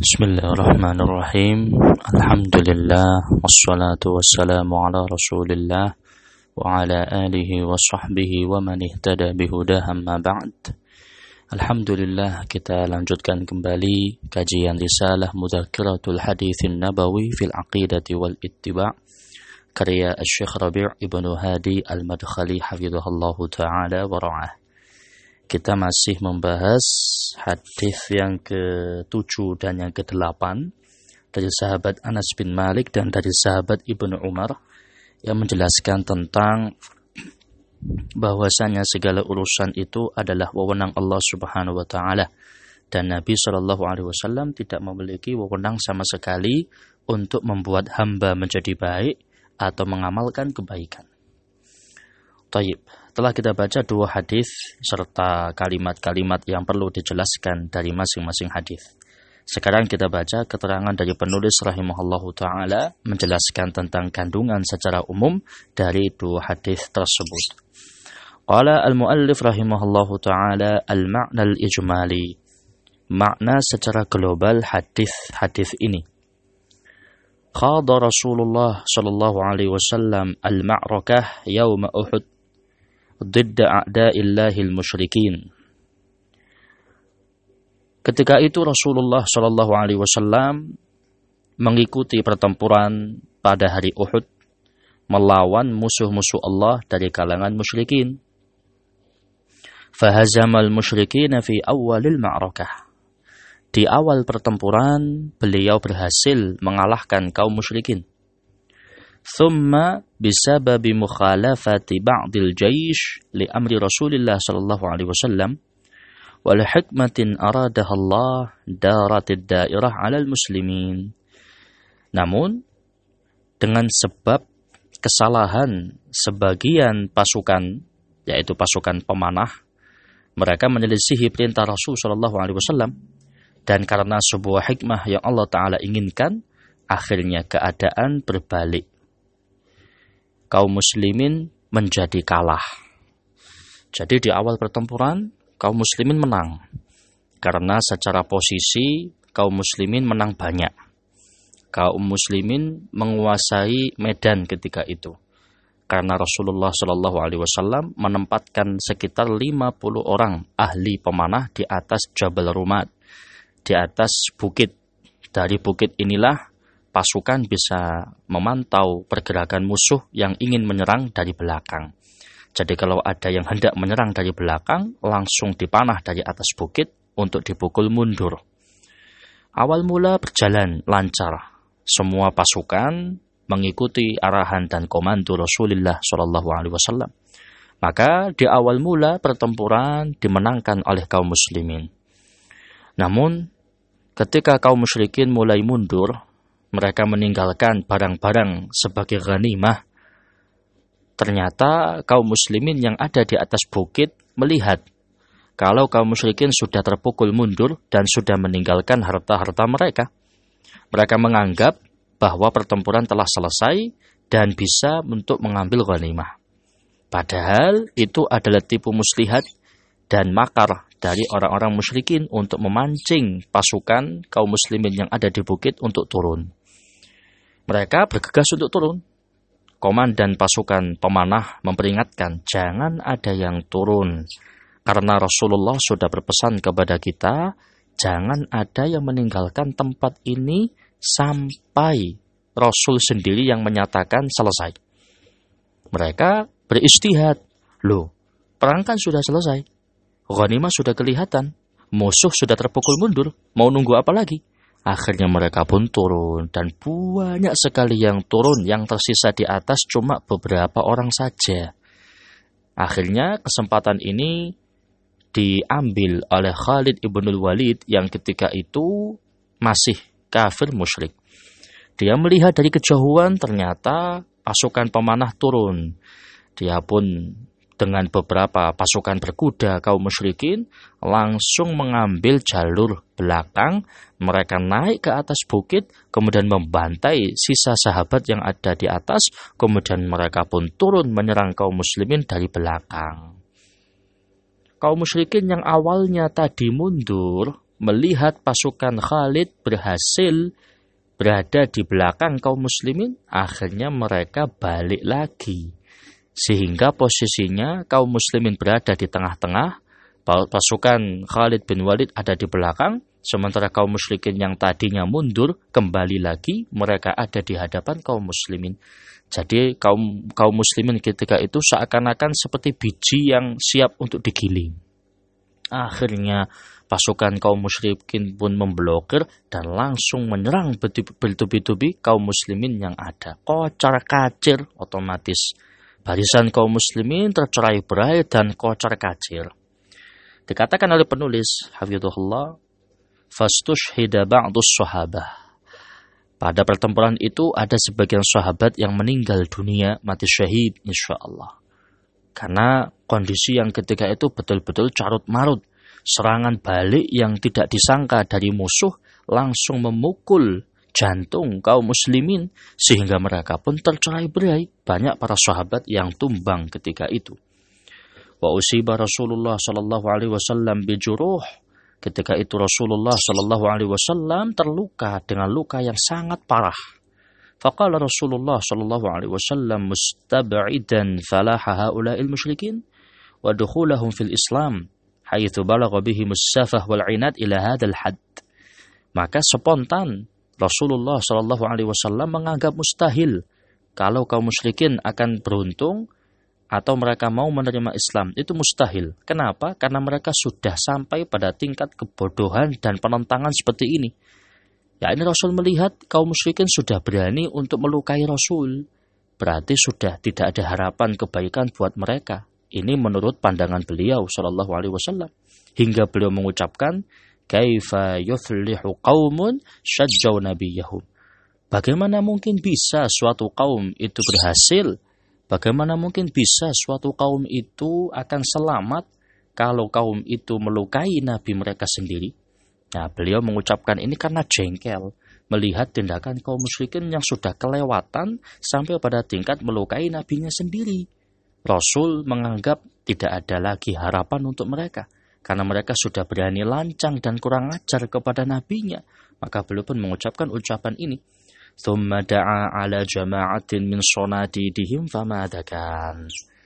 Bismillahirrahmanirrahim. Alhamdulillah wassalatu wassalamu ala Rasulillah wa ala alihi wa sahbihi wa man ihtada bihudah amma ba'd. Alhamdulillah, kita lanjutkan kembali kajian risalah Mudzakkiratul Haditsin Nabawi fil Aqidati wal Ittiba' karya Asy-Syaikh Rabi' Ibnu Hadi Al-Madkhali hafizahullahu taala wa ra'ah. Kita masih membahas hadis yang ke-7 dan yang ke-8 dari sahabat Anas bin Malik dan dari sahabat Ibnu Umar yang menjelaskan tentang bahwasanya segala urusan itu adalah wewenang Allah Subhanahu wa taala dan Nabi Shallallahu alaihi wasallam tidak memiliki wewenang sama sekali untuk membuat hamba menjadi baik atau mengamalkan kebaikan. Taib. Telah kita baca 2 hadis serta kalimat-kalimat yang perlu dijelaskan dari masing-masing hadis. Sekarang kita baca keterangan dari penulis rahimahullahu taala menjelaskan tentang kandungan secara umum dari 2 hadis tersebut. Qala al-muallif rahimahullahu taala al-ma'na al-ijmali. Makna secara global hadis ini. Khada Rasulullah sallallahu alaihi wasallam al-ma'rakah yaum Uhud ضد a'da'illahil musyrikin. Ketika itu Rasulullah sallallahu alaihi wasallam mengikuti pertempuran pada hari Uhud melawan musuh-musuh Allah dari kalangan musyrikin. Fahazamal musyrikin fi awalil ma'rakah. Di awal pertempuran beliau berhasil mengalahkan kaum musyrikin. Thumma bisababi mukhalafati ba'dil jaysh li amri Rasulillah sallallahu alaihi wasallam wal hikmatin aradaha Allah daratid dairah 'alal muslimin. Namun dengan sebab kesalahan sebagian pasukan, yaitu pasukan pemanah, mereka menyelisihi perintah Rasul sallallahu alaihi wasallam, dan karena sebuah hikmah yang Allah taala inginkan, akhirnya keadaan berbalik. Kaum muslimin menjadi kalah. Jadi di awal pertempuran kaum muslimin menang. Karena secara posisi kaum muslimin menang banyak. Kaum muslimin menguasai medan ketika itu. Karena Rasulullah Shallallahu alaihi wasallam menempatkan sekitar 50 orang ahli pemanah di atas Jabal Rumat, di atas bukit. Dari bukit inilah pasukan bisa memantau pergerakan musuh yang ingin menyerang dari belakang. Jadi kalau ada yang hendak menyerang dari belakang, langsung dipanah dari atas bukit untuk dipukul mundur. Awal mula berjalan lancar. Semua pasukan mengikuti arahan dan komando Rasulullah SAW. Maka di awal mula pertempuran dimenangkan oleh kaum muslimin. Namun ketika kaum musyrikin mulai mundur, mereka meninggalkan barang-barang sebagai ghanimah. Ternyata kaum muslimin yang ada di atas bukit melihat kalau kaum musyrikin sudah terpukul mundur dan sudah meninggalkan harta-harta mereka. Mereka menganggap bahwa pertempuran telah selesai dan bisa untuk mengambil ghanimah. Padahal itu adalah tipu muslihat dan makar dari orang-orang musyrikin untuk memancing pasukan kaum muslimin yang ada di bukit untuk turun. Mereka bergegas untuk turun. Komandan pasukan pemanah memperingatkan, jangan ada yang turun. Karena Rasulullah sudah berpesan kepada kita, jangan ada yang meninggalkan tempat ini sampai Rasul sendiri yang menyatakan selesai. Mereka beristihad. Loh, perang kan sudah selesai. Ghanimah sudah kelihatan. Musuh sudah terpukul mundur. Mau nunggu apa lagi? Akhirnya mereka pun turun dan banyak sekali yang turun, yang tersisa di atas cuma beberapa orang saja. Akhirnya kesempatan ini diambil oleh Khalid ibnul Walid yang ketika itu masih kafir musyrik. Dia melihat dari kejauhan ternyata pasukan pemanah turun. Dia pun dengan beberapa pasukan berkuda kaum musyrikin langsung mengambil jalur belakang. Mereka naik ke atas bukit, kemudian membantai sisa sahabat yang ada di atas, kemudian mereka pun turun menyerang kaum muslimin dari belakang. Kaum musyrikin yang awalnya tadi mundur, melihat pasukan Khalid berhasil berada di belakang kaum muslimin, akhirnya mereka balik lagi. Sehingga posisinya kaum muslimin berada di tengah-tengah, pasukan Khalid bin Walid ada di belakang, sementara kaum musyrikin yang tadinya mundur kembali lagi, mereka ada di hadapan kaum muslimin. Jadi kaum muslimin ketika itu seakan-akan seperti biji yang siap untuk digiling. Akhirnya pasukan kaum musyrikin pun memblokir dan langsung menyerang bertubi-tubi kaum muslimin yang ada. Kocar-kacir otomatis. Barisan kaum muslimin tercerai-berai dan kocar-kacir. Dikatakan oleh penulis hafizahullah, fastushhida ba'dus sahabah. Pada pertempuran itu ada sebagian sahabat yang meninggal dunia, mati syahid insyaallah. Karena kondisi yang ketika itu betul-betul carut-marut. Serangan balik yang tidak disangka dari musuh langsung memukul jantung kaum muslimin sehingga mereka pun tercerai-berai. Banyak para sahabat yang tumbang ketika itu. Wa usiba Rasulullah sallallahu alaihi wasallam bijuruh. Ketika itu Rasulullah sallallahu alaihi wasallam terluka dengan luka yang sangat parah. Faqala Rasulullah sallallahu alaihi wasallam mustab'idan falaha haula'il musyrikin wa dukhulahum fil Islam haitsu balagha bihim as-safah wal 'inad ila hadzal hadd. Maka spontan Rasulullah sallallahu alaihi wasallam menganggap mustahil kalau kaum musyrikin akan beruntung atau mereka mau menerima Islam. Itu mustahil. Kenapa? Karena mereka sudah sampai pada tingkat kebodohan dan penentangan seperti ini. Ya, ini Rasul melihat kaum musyrikin sudah berani untuk melukai Rasul. Berarti sudah tidak ada harapan kebaikan buat mereka. Ini menurut pandangan beliau sallallahu alaihi wasallam. Hingga beliau mengucapkan, "Kaifa yuflihu qaumun syajjau nabiyahum." Bagaimana mungkin bisa suatu kaum itu berhasil? Bagaimana mungkin bisa suatu kaum itu akan selamat kalau kaum itu melukai nabi mereka sendiri? Nah, beliau mengucapkan ini karena jengkel melihat tindakan kaum musyrikin yang sudah kelewatan sampai pada tingkat melukai nabinya sendiri. Rasul menganggap tidak ada lagi harapan untuk mereka karena mereka sudah berani lancang dan kurang ajar kepada nabinya. Maka beliau pun mengucapkan ucapan ini. Thumma da'a ala jama'atin min sonadidihim famadakan.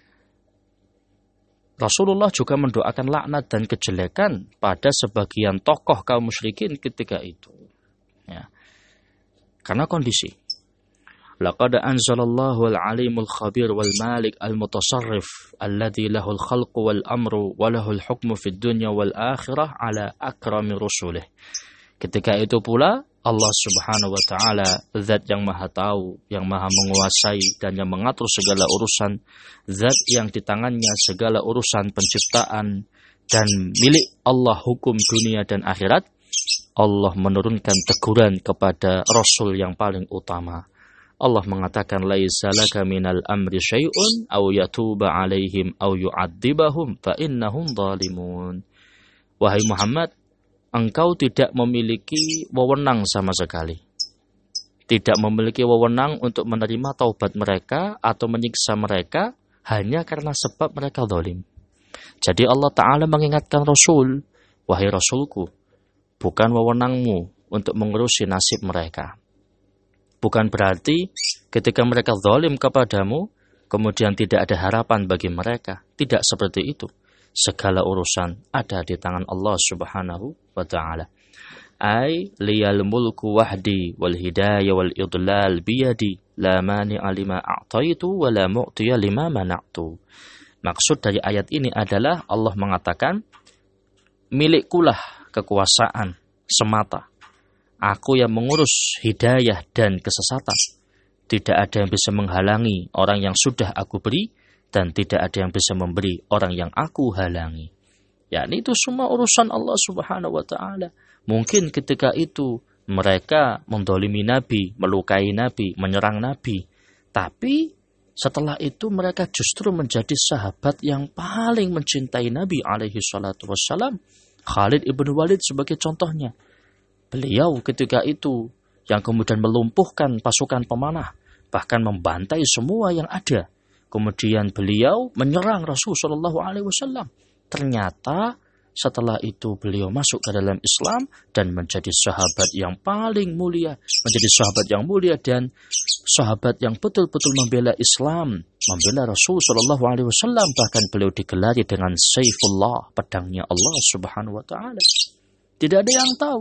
Rasulullah juga mendoakan laknat dan kejelekan pada sebagian tokoh kaum musyrikin ketika itu. Ya. Karena kondisi. Laqad anzalallahu al-alimul khabir wal malik al-mutasarrif alladhi lahul khalqu wal amru wa lahul hukmu fid dunya wal akhirah ala akrami rusulih. Ketika itu pula Allah subhanahu wa ta'ala, zat yang maha tahu, yang maha menguasai dan yang mengatur segala urusan, zat yang di tangannya segala urusan penciptaan dan milik Allah hukum dunia dan akhirat. Allah menurunkan teguran kepada Rasul yang paling utama. Allah mengatakan, laisa laka minal amri syai'un aw yatuba alaihim aw yu'adzibahum fa innahum zalimun. Wahai Muhammad, engkau tidak memiliki wewenang sama sekali. Tidak memiliki wewenang untuk menerima taubat mereka atau menyiksa mereka hanya karena sebab mereka zalim. Jadi Allah Ta'ala mengingatkan Rasul, wahai Rasulku, bukan wewenangmu untuk mengurusi nasib mereka. Bukan berarti ketika mereka zalim kepadamu, kemudian tidak ada harapan bagi mereka. Tidak seperti itu. Segala urusan ada di tangan Allah Subhanahu wa ta'ala. Ai liyal mulku wahdi wal hidayah wal idlal biyadi la mani'a lima a'taitu wa la mu'tiya lima mana'tu. Maksud dari ayat ini adalah Allah mengatakan, milikkulah kekuasaan semata. Aku yang mengurus hidayah dan kesesatan. Tidak ada yang bisa menghalangi orang yang sudah aku beri, dan tidak ada yang bisa memberi orang yang aku halangi. Ya, itu semua urusan Allah Subhanahu wa ta'ala. Mungkin ketika itu mereka mendolimi Nabi, melukai Nabi, menyerang Nabi. Tapi setelah itu mereka justru menjadi sahabat yang paling mencintai Nabi alaihi salatu wassalam. Khalid ibn Walid sebagai contohnya. Beliau ketika itu yang kemudian melumpuhkan pasukan pemanah, bahkan membantai semua yang ada. Kemudian beliau menyerang Rasulullah SAW. Ternyata Setelah itu beliau masuk ke dalam Islam dan menjadi sahabat yang paling mulia, menjadi sahabat yang mulia dan sahabat yang betul-betul membela Islam, membela Rasul Shallallahu Alaihi Wasallam. Bahkan beliau digelari dengan Saifullah, pedangnya Allah Subhanahu Wa Taala. Tidak ada yang tahu.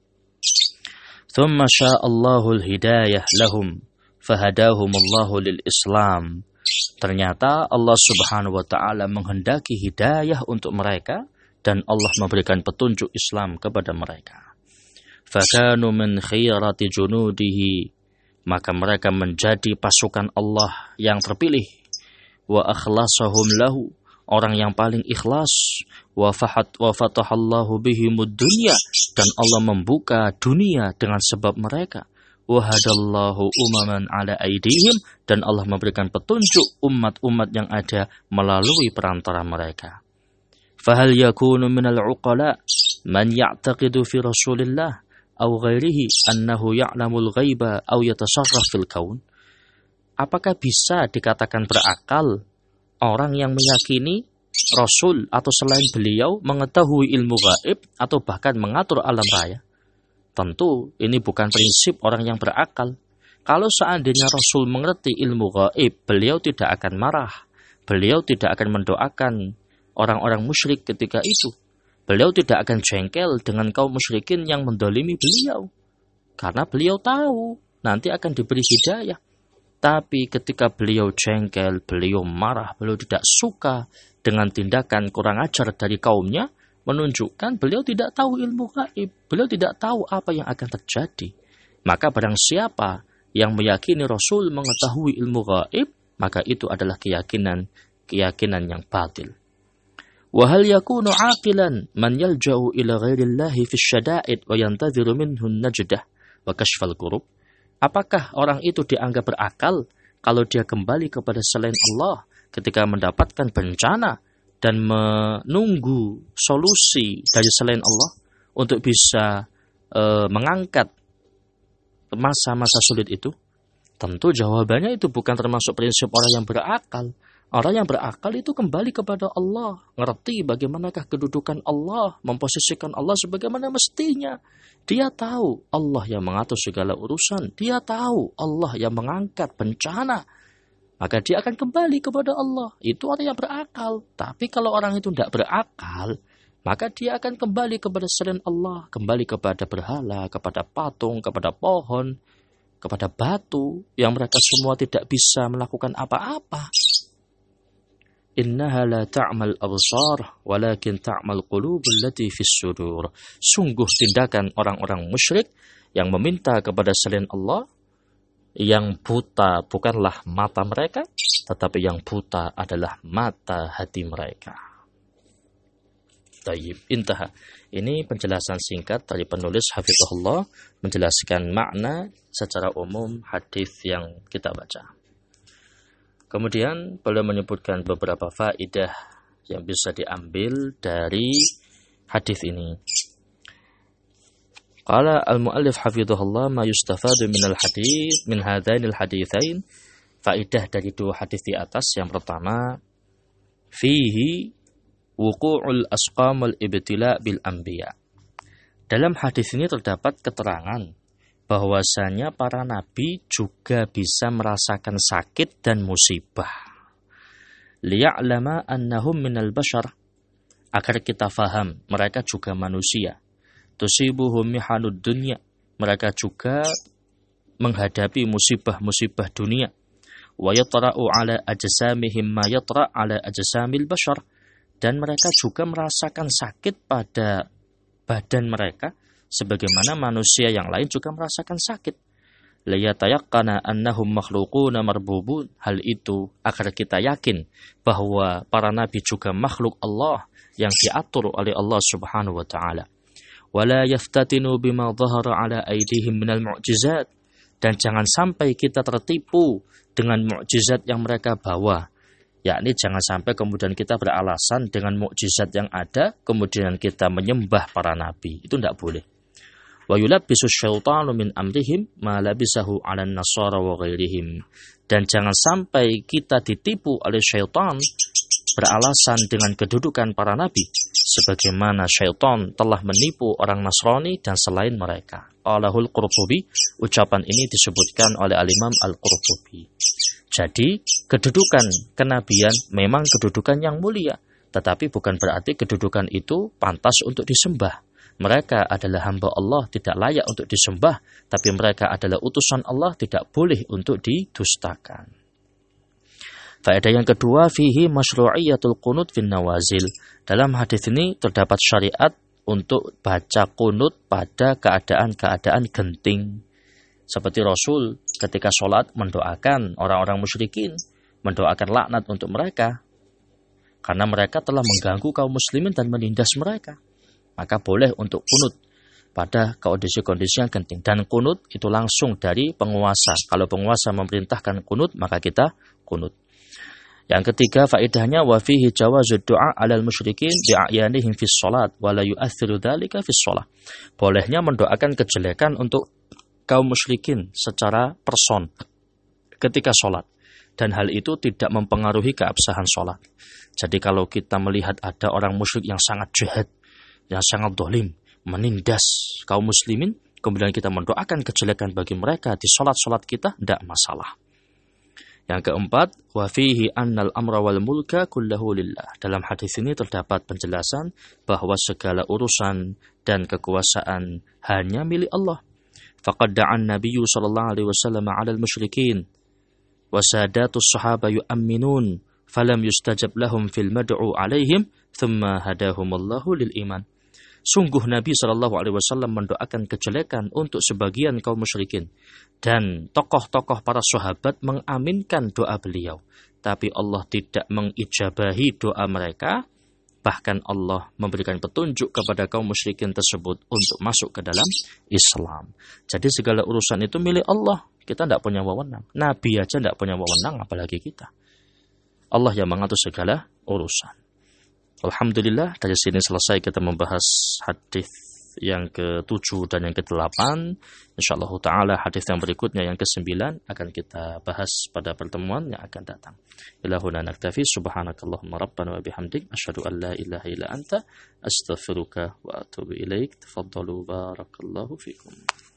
Thumma sya'allahu al-hidayah lahum, fahadahumullahu lil-Islam. Ternyata Allah Subhanahu Wa Taala menghendaki hidayah untuk mereka. Dan Allah memberikan petunjuk Islam kepada mereka. Fakanu min khiyarati junudihi, maka mereka menjadi pasukan Allah yang terpilih. Wa akhlasahum lahu, orang yang paling ikhlas. Wa fatahallahu bihimud dunya, dan Allah membuka dunia dengan sebab mereka. Wa hadallahu umaman ala aidihim, dan Allah memberikan petunjuk umat-umat yang ada melalui perantara mereka. فهل يكون من العقلاء من يعتقد في رسول الله أو غيره أنه يعلم الغيب أو يتصرف في الكون? Apakah bisa dikatakan berakal orang yang meyakini Rasul atau selain beliau mengetahui ilmu gaib atau bahkan mengatur alam raya? Tentu ini bukan prinsip orang yang berakal. Kalau seandainya Rasul mengerti ilmu gaib, beliau tidak akan marah. Beliau tidak akan mendoakan orang-orang musyrik ketika itu. Beliau tidak akan jengkel dengan kaum musyrikin yang mendolimi beliau. Karena beliau tahu nanti akan diberi hidayah. Tapi ketika beliau jengkel, beliau marah, beliau tidak suka dengan tindakan kurang ajar dari kaumnya, menunjukkan beliau tidak tahu ilmu gaib. Beliau tidak tahu apa yang akan terjadi. Maka barang siapa yang meyakini Rasul mengetahui ilmu gaib, maka itu adalah keyakinan yang batil. وهل يكون عاقلا من يلجأ إلى غير الله في الشدائد وينتظر منه النجدة وكشف الكروب? Apakah orang itu dianggap berakal kalau dia kembali kepada selain Allah ketika mendapatkan bencana dan menunggu solusi dari selain Allah untuk bisa mengangkat masa-masa sulit itu? Tentu jawabannya itu bukan termasuk prinsip orang yang berakal. Orang yang berakal itu kembali kepada Allah, ngerti bagaimanakah kedudukan Allah, memposisikan Allah sebagaimana mestinya. Dia tahu Allah yang mengatur segala urusan, dia tahu Allah yang mengangkat bencana. Maka dia akan kembali kepada Allah. Itu orang yang berakal. Tapi kalau orang itu tidak berakal, maka dia akan kembali kepada selain Allah, kembali kepada berhala, kepada patung, kepada pohon, kepada batu, yang mereka semua tidak bisa melakukan apa-apa. Innaha la ta'mal absar walakin ta'mal qulubul lati fis sudur. Sungguh tindakan orang-orang musyrik yang meminta kepada selain Allah, yang buta bukanlah mata mereka, tetapi yang buta adalah mata hati mereka. Tayyib, intaha. Ini penjelasan singkat dari penulis Hafizahullah menjelaskan makna secara umum hadis yang kita baca. Kemudian beliau menyebutkan beberapa faedah yang bisa diambil dari hadis ini. Qala al-muallif hafizahullah ma yustafadu min al-hadits min hadainil haditsain. Faedah dari dua hadis di atas, yang pertama, fihi wuqu'ul asqam wal ibtila bil anbiya. Dalam hadis ini terdapat keterangan bahwasanya para nabi juga bisa merasakan sakit dan musibah. Liya'lama annahum minal bashar, agar kita faham mereka juga manusia. Tusibuhum mihanud dunya, mereka juga menghadapi musibah-musibah dunia. Wa yatra'u ala ajsamihim ma yatra' ala ajsamil bashar, dan mereka juga merasakan sakit pada badan mereka sebagaimana manusia yang lain juga merasakan sakit. Liyatayaqqana annahum makhluquna marbubun. Hal itu agar kita yakin bahwa para nabi juga makhluk Allah yang diatur oleh Allah Subhanahu wa taala. Wala yaftatinu bima dhahara ala aydihim minal mu'jizat, dan jangan sampai kita tertipu dengan mukjizat yang mereka bawa. Yakni jangan sampai kemudian kita beralasan dengan mukjizat yang ada kemudian kita menyembah para nabi. Itu tidak boleh. Wa yulabbisu syaitanu min amrihim ma labisahu 'alan nasara wa ghairihim. Dan jangan sampai kita ditipu oleh syaitan beralasan dengan kedudukan para nabi, sebagaimana syaitan telah menipu orang Nasrani dan selain mereka. Alahul Qurtubi, ucapan ini disebutkan oleh Al-Imam Al-Qurtubi. Jadi, kedudukan kenabian memang kedudukan yang mulia, tetapi bukan berarti kedudukan itu pantas untuk disembah. Mereka adalah hamba Allah, tidak layak untuk disembah, tapi mereka adalah utusan Allah, tidak boleh untuk didustakan. Faedah yang kedua, fihi masyru'iyatul qunut fin nawazil. Dalam hadis ini terdapat syariat untuk baca qunut pada keadaan-keadaan genting. Seperti Rasul ketika sholat mendoakan orang-orang musyrikin, mendoakan laknat untuk mereka, karena mereka telah mengganggu kaum muslimin dan menindas mereka. Maka boleh untuk qunut pada kondisi-kondisi yang genting. Dan qunut itu langsung dari penguasa. Kalau penguasa memerintahkan qunut, maka kita qunut. Yang ketiga, faedahnya wa fihi jawazud du'a 'alal musyrikin bi'ayanihim fis shalat wa la yu'athiru dzalika fis shalah. Bolehnya mendoakan kejelekan untuk kaum musyrikin secara person ketika sholat, dan hal itu tidak mempengaruhi keabsahan sholat. Jadi kalau kita melihat ada orang musyrik yang sangat jahat, yang sangat dolim, menindas kaum muslimin, kemudian kita mendoakan kejelekan bagi mereka di sholat-sholat kita, tidak masalah. Yang keempat, wa fihi annal amra wal mulka kullahu lillah. Dalam hadis ini terdapat penjelasan bahwa segala urusan dan kekuasaan hanya milik Allah. Faqad da'an nabiyyu sallallahu alaihi wasallam 'alal musyrikin wa sadatus sahaba yu'minun falam yustajab lahum fil mad'u 'alaihim thumma hadahumullahu lil iman. Sungguh Nabi SAW mendoakan kejelekan untuk sebagian kaum musyrikin, dan tokoh-tokoh para sahabat mengaminkan doa beliau. Tapi Allah tidak mengijabahi doa mereka, bahkan Allah memberikan petunjuk kepada kaum musyrikin tersebut untuk masuk ke dalam Islam. Jadi segala urusan itu milik Allah, kita tidak punya wewenang. Nabi aja tidak punya wewenang, apalagi kita. Allah yang mengatur segala urusan. Alhamdulillah, dari sini selesai kita membahas hadis yang ke-7 dan yang ke-8. InsyaAllah ta'ala hadis yang berikutnya yang ke-9 akan kita bahas pada pertemuan yang akan datang. Ilahuna naktafi, subhanakallahumma rabbana wa bihamdik, asyhadu an la ilaha illa anta, astaghfiruka wa atubu ilaik. Tafaddalu, barakallahu fikum.